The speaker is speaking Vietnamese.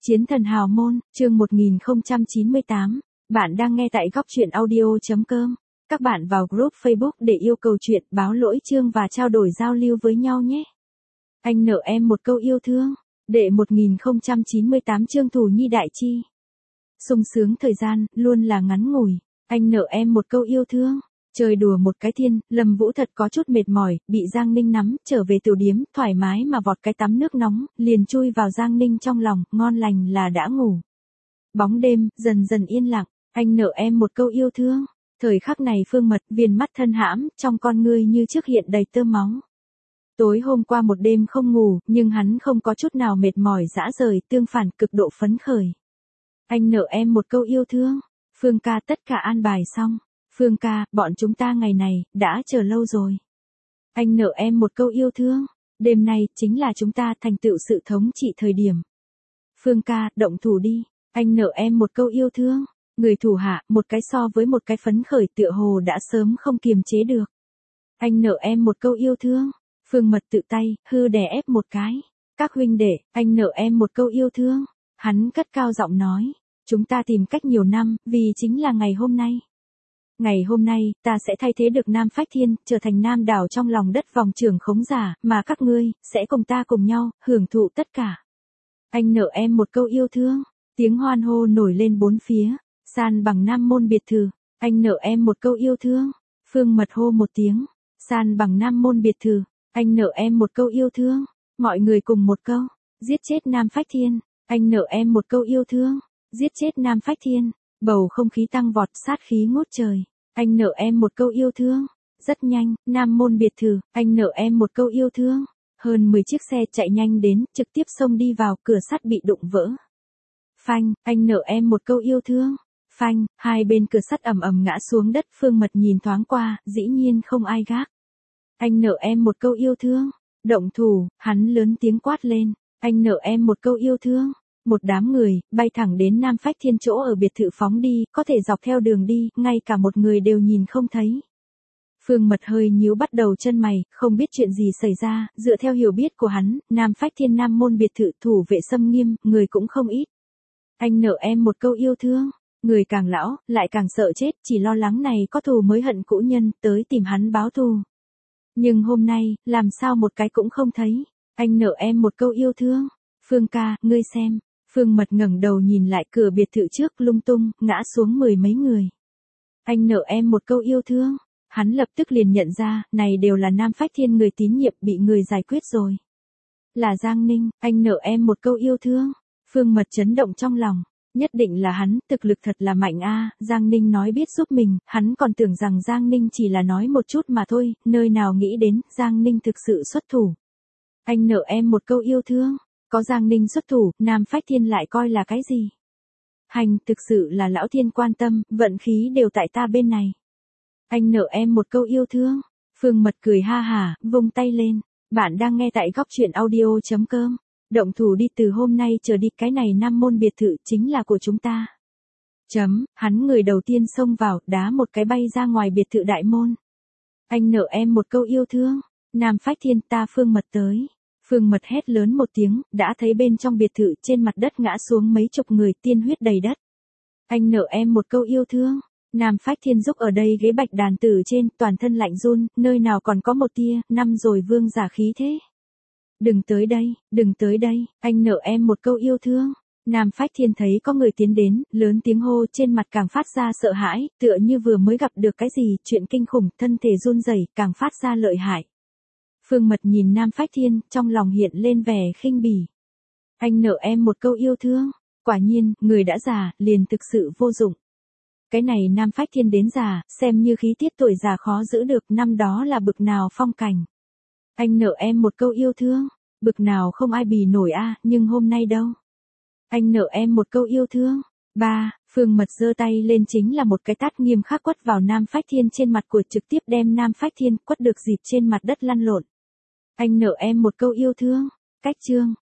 Chiến thần hào môn, chương 1098. Bạn đang nghe tại góc truyện audio.com. Các bạn vào group Facebook để yêu cầu chuyện, báo lỗi chương và trao đổi giao lưu với nhau nhé. Anh nợ em một câu yêu thương. Đệ 1098 chương Thù Nhi Đại Chi. Sung sướng thời gian, luôn là ngắn ngủi. Anh nợ em một câu yêu thương. Chơi đùa một cái thiên, Lâm Vũ thật có chút mệt mỏi, bị Giang Ninh nắm, trở về tiểu điếm, thoải mái mà vọt cái tắm nước nóng, liền chui vào Giang Ninh trong lòng, ngon lành là đã ngủ. Bóng đêm, dần dần yên lặng, anh nợ em một câu yêu thương. Thời khắc này Phương Mật, viền mắt thân hãm, trong con ngươi như trước hiện đầy tơ máu. Tối hôm qua một đêm không ngủ, nhưng hắn không có chút nào mệt mỏi dã rời, tương phản cực độ phấn khởi. Anh nợ em một câu yêu thương. Phương ca tất cả an bài xong. Phương ca, bọn chúng ta ngày này, đã chờ lâu rồi. Anh nợ em một câu yêu thương. Đêm nay, chính là chúng ta thành tựu sự thống trị thời điểm. Phương ca, động thủ đi. Anh nợ em một câu yêu thương. Người thủ hạ, một cái so với một cái phấn khởi tựa hồ đã sớm không kiềm chế được. Anh nợ em một câu yêu thương. Phương Mật tự tay, hư đè ép một cái. Các huynh đệ, anh nợ em một câu yêu thương. Hắn cất cao giọng nói. Chúng ta tìm cách nhiều năm, vì chính là ngày hôm nay. Ngày hôm nay, ta sẽ thay thế được Nam Phách Thiên, trở thành Nam Đảo trong lòng đất vòng trưởng khống giả, mà các ngươi, sẽ cùng ta cùng nhau, hưởng thụ tất cả. Anh nợ em một câu yêu thương. Tiếng hoan hô nổi lên bốn phía. San bằng Nam môn biệt thự. Anh nợ em một câu yêu thương. Phương Mật hô một tiếng. San bằng Nam môn biệt thự. Anh nợ em một câu yêu thương. Mọi người cùng một câu. Giết chết Nam Phách Thiên. Anh nợ em một câu yêu thương. Giết chết Nam Phách Thiên. Bầu không khí tăng vọt, sát khí ngút trời. Anh nợ em một câu yêu thương. Rất nhanh, Nam môn biệt thự, anh nợ em một câu yêu thương. Hơn 10 chiếc xe chạy nhanh đến, trực tiếp xông đi vào, cửa sắt bị đụng vỡ. Phanh, anh nợ em một câu yêu thương. Phanh, hai bên cửa sắt ầm ầm ngã xuống đất. Phương Mật nhìn thoáng qua, dĩ nhiên không ai gác. Anh nợ em một câu yêu thương. Động thủ, hắn lớn tiếng quát lên. Anh nợ em một câu yêu thương. Một đám người, bay thẳng đến Nam Phách Thiên chỗ ở biệt thự phóng đi, có thể dọc theo đường đi, ngay cả một người đều nhìn không thấy. Phương Mật hơi nhíu bắt đầu chân mày, không biết chuyện gì xảy ra, dựa theo hiểu biết của hắn, Nam Phách Thiên Nam môn biệt thự thủ vệ xâm nghiêm, người cũng không ít. Anh nợ em một câu yêu thương. Người càng lão, lại càng sợ chết, chỉ lo lắng này có thù mới hận cũ nhân, tới tìm hắn báo thù. Nhưng hôm nay, làm sao một cái cũng không thấy. Anh nợ em một câu yêu thương. Phương ca, ngươi xem. Phương Mật ngẩng đầu nhìn lại cửa biệt thự trước, lung tung, ngã xuống 10 mấy người. Anh nợ em một câu yêu thương. Hắn lập tức liền nhận ra, này đều là Nam Phách Thiên người tín nhiệm bị người giải quyết rồi. Là Giang Ninh, anh nợ em một câu yêu thương. Phương Mật chấn động trong lòng. Nhất định là hắn, thực lực thật là mạnh a. Giang Ninh nói biết giúp mình, hắn còn tưởng rằng Giang Ninh chỉ là nói một chút mà thôi, nơi nào nghĩ đến, Giang Ninh thực sự xuất thủ. Anh nợ em một câu yêu thương. Có Giang Ninh xuất thủ, Nam Phách Thiên lại coi là cái gì? Hành, thực sự là lão thiên quan tâm, vận khí đều tại ta bên này. Anh nợ em một câu yêu thương. Phương Mật cười ha hả, vung tay lên. Bạn đang nghe tại góc truyện audio.com. Động thủ đi, từ hôm nay trở đi, cái này Nam môn biệt thự chính là của chúng ta. Hắn người đầu tiên xông vào, đá một cái bay ra ngoài biệt thự đại môn. Anh nợ em một câu yêu thương. Nam Phách Thiên, ta Phương Mật tới. Phương Mật hét lớn một tiếng, đã thấy bên trong biệt thự trên mặt đất ngã xuống mấy chục người, tiên huyết đầy đất. Anh nợ em một câu yêu thương. Nam Phách Thiên giúp ở đây ghế bạch đàn tử trên, toàn thân lạnh run, nơi nào còn có một tia, năm rồi vương giả khí thế. Đừng tới đây, anh nợ em một câu yêu thương. Nam Phách Thiên thấy có người tiến đến, lớn tiếng hô, trên mặt càng phát ra sợ hãi, tựa như vừa mới gặp được cái gì, chuyện kinh khủng, thân thể run rẩy, càng phát ra lợi hại. Phương Mật nhìn Nam Phách Thiên, trong lòng hiện lên vẻ khinh bỉ. Anh nợ em một câu yêu thương. Quả nhiên, người đã già, liền thực sự vô dụng. Cái này Nam Phách Thiên đến già, xem như khí tiết tuổi già khó giữ được, năm đó là bực nào phong cảnh. Anh nợ em một câu yêu thương. Bực nào không ai bì nổi a, nhưng hôm nay đâu. Anh nợ em một câu yêu thương. Phương Mật giơ tay lên chính là một cái tát nghiêm khắc quất vào Nam Phách Thiên trên mặt của, trực tiếp đem Nam Phách Thiên quất được dịp trên mặt đất lăn lộn. Anh nợ em một câu yêu thương. Cách chương.